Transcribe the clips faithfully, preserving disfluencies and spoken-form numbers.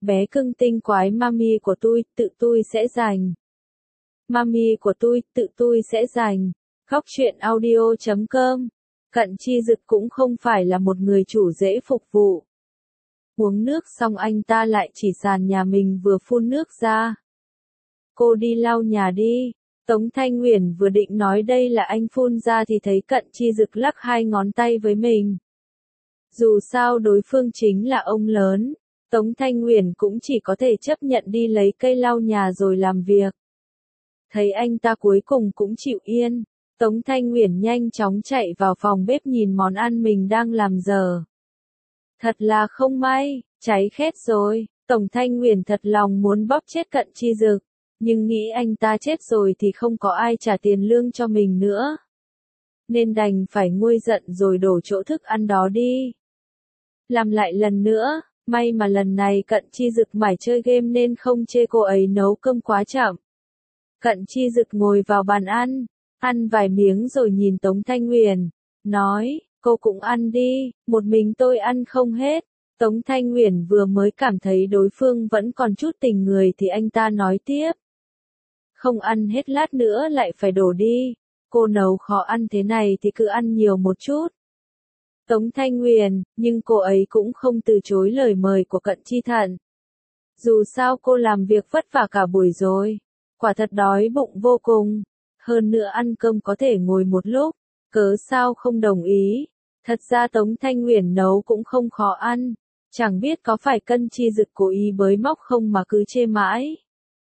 bé cưng tinh quái mami của tôi, tự tôi sẽ giành. Mami của tôi, tự tôi sẽ giành. Góc truyện audio chấm com. Cận Chi Dực cũng không phải là một người chủ dễ phục vụ. Uống nước xong anh ta lại chỉ sàn nhà mình vừa phun nước ra. Cô đi lau nhà đi. Tống Thanh Uyển vừa định nói đây là anh phun ra thì thấy Cận Chi Dực lắc hai ngón tay với mình. Dù sao đối phương chính là ông lớn, Tống Thanh Uyển cũng chỉ có thể chấp nhận đi lấy cây lau nhà rồi làm việc. Thấy anh ta cuối cùng cũng chịu yên, Tống Thanh Uyển nhanh chóng chạy vào phòng bếp nhìn món ăn mình đang làm dở. Thật là không may, cháy khét rồi. Tống Thanh Uyển thật lòng muốn bóp chết Cận Chi Dực, nhưng nghĩ anh ta chết rồi thì không có ai trả tiền lương cho mình nữa. Nên đành phải nguôi giận rồi đổ chỗ thức ăn đó đi. Làm lại lần nữa, may mà lần này Cận Chi Dực mải chơi game nên không chê cô ấy nấu cơm quá chậm. Cận Chi Dực ngồi vào bàn ăn, ăn vài miếng rồi nhìn Tống Thanh Uyển, nói, cô cũng ăn đi, một mình tôi ăn không hết. Tống Thanh Uyển vừa mới cảm thấy đối phương vẫn còn chút tình người thì anh ta nói tiếp. Không ăn hết lát nữa lại phải đổ đi, cô nấu khó ăn thế này thì cứ ăn nhiều một chút. Tống Thanh Uyển, nhưng cô ấy cũng không từ chối lời mời của Cận Chi Thận. Dù sao cô làm việc vất vả cả buổi rồi, quả thật đói bụng vô cùng, hơn nữa ăn cơm có thể ngồi một lúc, cớ sao không đồng ý. Thật ra Tống Thanh Uyển nấu cũng không khó ăn, chẳng biết có phải Cận Chi Dực cố ý bới móc không mà cứ chê mãi.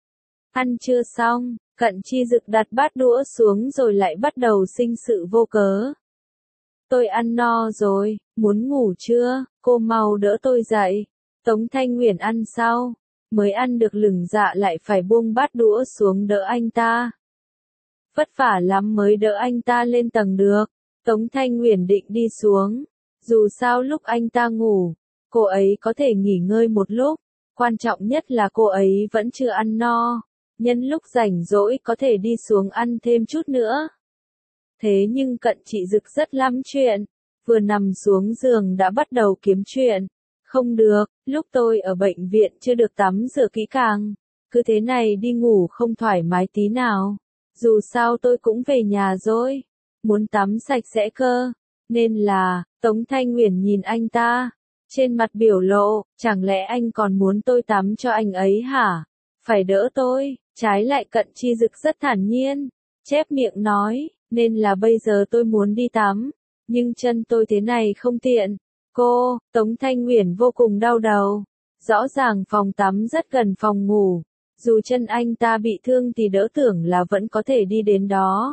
Ăn chưa xong, Cận Chi Dực đặt bát đũa xuống rồi lại bắt đầu sinh sự vô cớ. Tôi ăn no rồi, muốn ngủ chưa, cô mau đỡ tôi dậy. Tống Thanh Uyển ăn sau, mới ăn được lửng dạ lại phải buông bát đũa xuống đỡ anh ta. Vất vả lắm mới đỡ anh ta lên tầng được. Tống Thanh Uyển định đi xuống, dù sao lúc anh ta ngủ, cô ấy có thể nghỉ ngơi một lúc, quan trọng nhất là cô ấy vẫn chưa ăn no, nhân lúc rảnh rỗi có thể đi xuống ăn thêm chút nữa. Thế nhưng Cận Chi Dực rất lắm chuyện, vừa nằm xuống giường đã bắt đầu kiếm chuyện. Không được, lúc tôi ở bệnh viện chưa được tắm rửa kỹ càng, cứ thế này đi ngủ không thoải mái tí nào. Dù sao tôi cũng về nhà rồi, muốn tắm sạch sẽ cơ, nên là, Tống Thanh Uyển nhìn anh ta, trên mặt biểu lộ, chẳng lẽ anh còn muốn tôi tắm cho anh ấy hả? Phải đỡ tôi, trái lại Cận Chi Dực rất thản nhiên, chép miệng nói, nên là bây giờ tôi muốn đi tắm, nhưng chân tôi thế này không tiện. Cô, Tống Thanh Uyển vô cùng đau đầu, rõ ràng phòng tắm rất gần phòng ngủ, dù chân anh ta bị thương thì đỡ tưởng là vẫn có thể đi đến đó.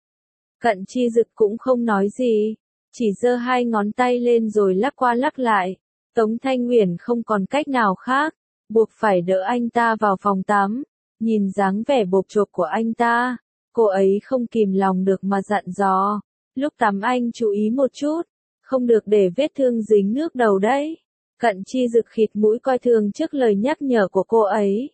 Cận Chi Dực cũng không nói gì, chỉ giơ hai ngón tay lên rồi lắc qua lắc lại. Tống Thanh Uyển không còn cách nào khác, buộc phải đỡ anh ta vào phòng tắm. Nhìn dáng vẻ bộp chộp của anh ta, cô ấy không kìm lòng được mà dặn dò, lúc tắm anh chú ý một chút, không được để vết thương dính nước đầu đấy. Cận Chi Dực khịt mũi coi thường trước lời nhắc nhở của cô ấy.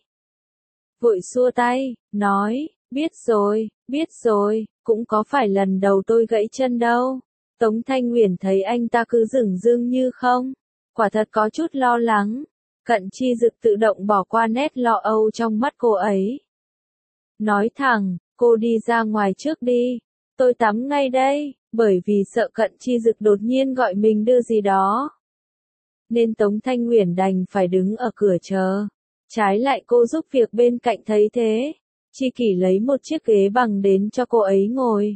Vội xua tay, nói, biết rồi, biết rồi, cũng có phải lần đầu tôi gãy chân đâu. Tống Thanh Uyển thấy anh ta cứ dửng dưng như không, quả thật có chút lo lắng. Cận Chi Dực tự động bỏ qua nét lo âu trong mắt cô ấy. Nói thẳng, cô đi ra ngoài trước đi, tôi tắm ngay đây, bởi vì sợ Cận Chi Dực đột nhiên gọi mình đưa gì đó. Nên Tống Thanh Uyển đành phải đứng ở cửa chờ. Trái lại cô giúp việc bên cạnh thấy thế, Chi Kỷ lấy một chiếc ghế bằng đến cho cô ấy ngồi.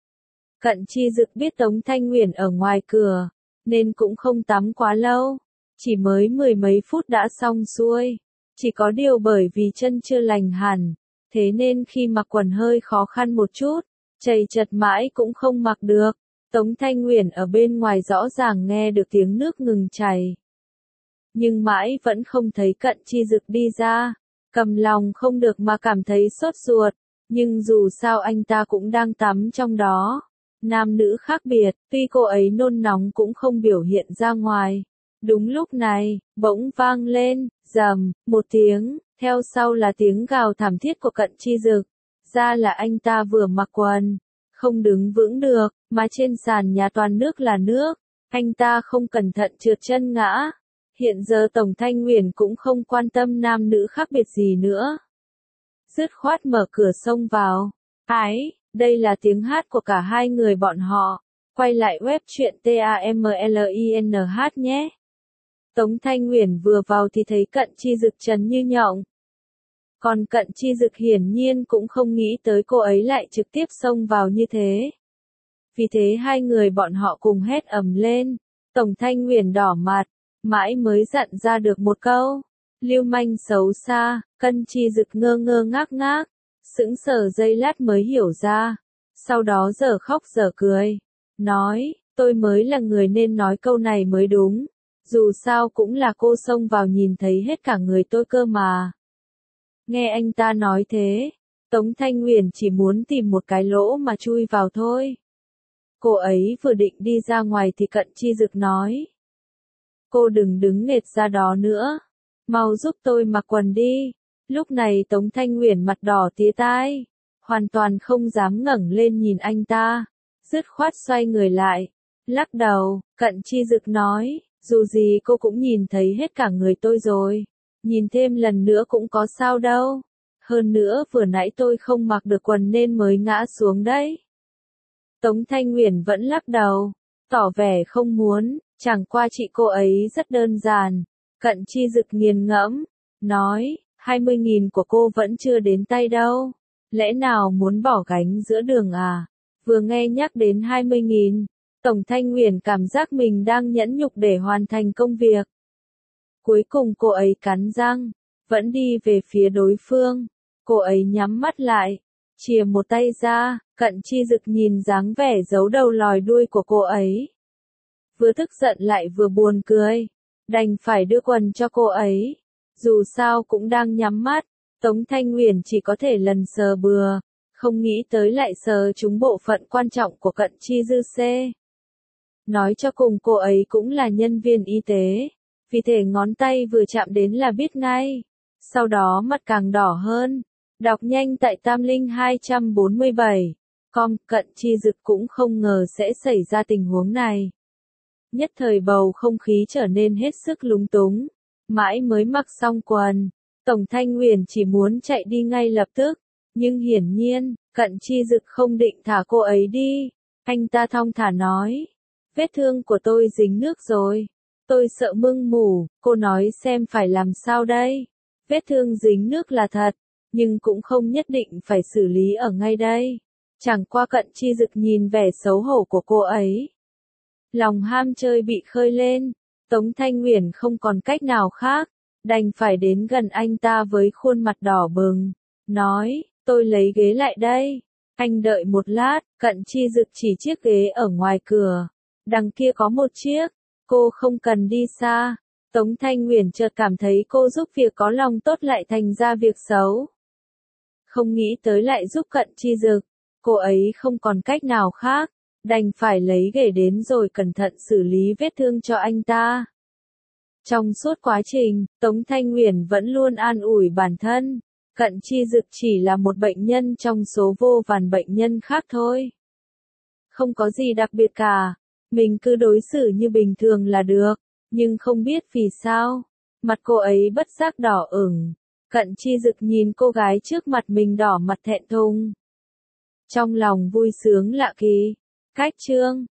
Cận Chi Dực biết Tống Thanh Uyển ở ngoài cửa, nên cũng không tắm quá lâu, chỉ mới mười mấy phút đã xong xuôi. Chỉ có điều bởi vì chân chưa lành hẳn, thế nên khi mặc quần hơi khó khăn một chút, chầy chật mãi cũng không mặc được. Tống Thanh Uyển ở bên ngoài rõ ràng nghe được tiếng nước ngừng chảy, nhưng mãi vẫn không thấy Cận Chi Dực đi ra, cầm lòng không được mà cảm thấy sốt ruột, nhưng dù sao anh ta cũng đang tắm trong đó. Nam nữ khác biệt, tuy cô ấy nôn nóng cũng không biểu hiện ra ngoài. Đúng lúc này, bỗng vang lên, rầm, một tiếng, theo sau là tiếng gào thảm thiết của Cận Chi Dực. Ra là anh ta vừa mặc quần, không đứng vững được, mà trên sàn nhà toàn nước là nước, anh ta không cẩn thận trượt chân ngã. Hiện giờ Tổng Thanh Nguyền cũng không quan tâm nam nữ khác biệt gì nữa. Dứt khoát mở cửa xông vào. Ái, đây là tiếng hát của cả hai người bọn họ. Quay lại web truyện tamlinnh nhé. Tống Thanh Nguyền vừa vào thì thấy Cận Chi Dực trần như nhộng. Còn Cận Chi Dực hiển nhiên cũng không nghĩ tới cô ấy lại trực tiếp xông vào như thế. Vì thế hai người bọn họ cùng hét ầm lên. Tổng Thanh Nguyền đỏ mặt, mãi mới dặn ra được một câu. Lưu manh xấu xa. Cận Chi Dực ngơ ngơ ngác ngác, sững sờ giây lát mới hiểu ra. Sau đó giờ khóc giờ cười. Nói, tôi mới là người nên nói câu này mới đúng. Dù sao cũng là cô xông vào nhìn thấy hết cả người tôi cơ mà. Nghe anh ta nói thế, Tống Thanh Nguyền chỉ muốn tìm một cái lỗ mà chui vào thôi. Cô ấy vừa định đi ra ngoài thì Cận Chi Dực nói. Cô đừng đứng nghệt ra đó nữa. Mau giúp tôi mặc quần đi. Lúc này Tống Thanh Nguyền mặt đỏ tía tai. Hoàn toàn không dám ngẩng lên nhìn anh ta. Dứt khoát xoay người lại. Lắc đầu, Cận Chi Dực nói. Dù gì cô cũng nhìn thấy hết cả người tôi rồi. Nhìn thêm lần nữa cũng có sao đâu. Hơn nữa vừa nãy tôi không mặc được quần nên mới ngã xuống đấy. Tống Thanh Nguyền vẫn lắc đầu. Tỏ vẻ không muốn. Chẳng qua chị cô ấy rất đơn giản. Cận Chi Dực nghiền ngẫm. Nói, hai mươi nghìn của cô vẫn chưa đến tay đâu. Lẽ nào muốn bỏ gánh giữa đường à? Vừa nghe nhắc đến hai mươi nghìn. Tổng Thanh Nguyền cảm giác mình đang nhẫn nhục để hoàn thành công việc. Cuối cùng cô ấy cắn răng, vẫn đi về phía đối phương. Cô ấy nhắm mắt lại, chìa một tay ra. Cận Chi Dực nhìn dáng vẻ giấu đầu lòi đuôi của cô ấy. Vừa tức giận lại vừa buồn cười. Đành phải đưa quần cho cô ấy. Dù sao cũng đang nhắm mắt. Tống Thanh Nguyền chỉ có thể lần sờ bừa. Không nghĩ tới lại sờ trúng bộ phận quan trọng của Cận Chi Dư C. Nói cho cùng cô ấy cũng là nhân viên y tế. Vì thế ngón tay vừa chạm đến là biết ngay. Sau đó mặt càng đỏ hơn. Đọc nhanh tại Tamlinnh hai bốn bảy. Com, Cận Chi Dực cũng không ngờ sẽ xảy ra tình huống này. Nhất thời bầu không khí trở nên hết sức lúng túng. Mãi mới mặc xong quần. Tổng Thanh Nguyền chỉ muốn chạy đi ngay lập tức. Nhưng hiển nhiên, Cận Chi Dực không định thả cô ấy đi. Anh ta thong thả nói. Vết thương của tôi dính nước rồi. Tôi sợ mưng mủ, cô nói xem phải làm sao đây. Vết thương dính nước là thật, nhưng cũng không nhất định phải xử lý ở ngay đây. Chẳng qua Cận Chi Dực nhìn vẻ xấu hổ của cô ấy. Lòng ham chơi bị khơi lên. Tống Thanh Nguyền không còn cách nào khác. Đành phải đến gần anh ta với khuôn mặt đỏ bừng. Nói, tôi lấy ghế lại đây. Anh đợi một lát. Cận Chi Dực chỉ chiếc ghế ở ngoài cửa. Đằng kia có một chiếc. Cô không cần đi xa. Tống Thanh Nguyền chợt cảm thấy cô giúp việc có lòng tốt lại thành ra việc xấu. Không nghĩ tới lại giúp Cận Chi Dực. Cô ấy không còn cách nào khác. Đành phải lấy ghế đến rồi cẩn thận xử lý vết thương cho anh ta. Trong suốt quá trình, Tống Thanh Nguyền vẫn luôn an ủi bản thân. Cận Chi Dực chỉ là một bệnh nhân trong số vô vàn bệnh nhân khác thôi. Không có gì đặc biệt cả. Mình cứ đối xử như bình thường là được. Nhưng không biết vì sao. Mặt cô ấy bất giác đỏ ửng. Cận Chi Dực nhìn cô gái trước mặt mình đỏ mặt thẹn thùng. Trong lòng vui sướng lạ kỳ. Cách chương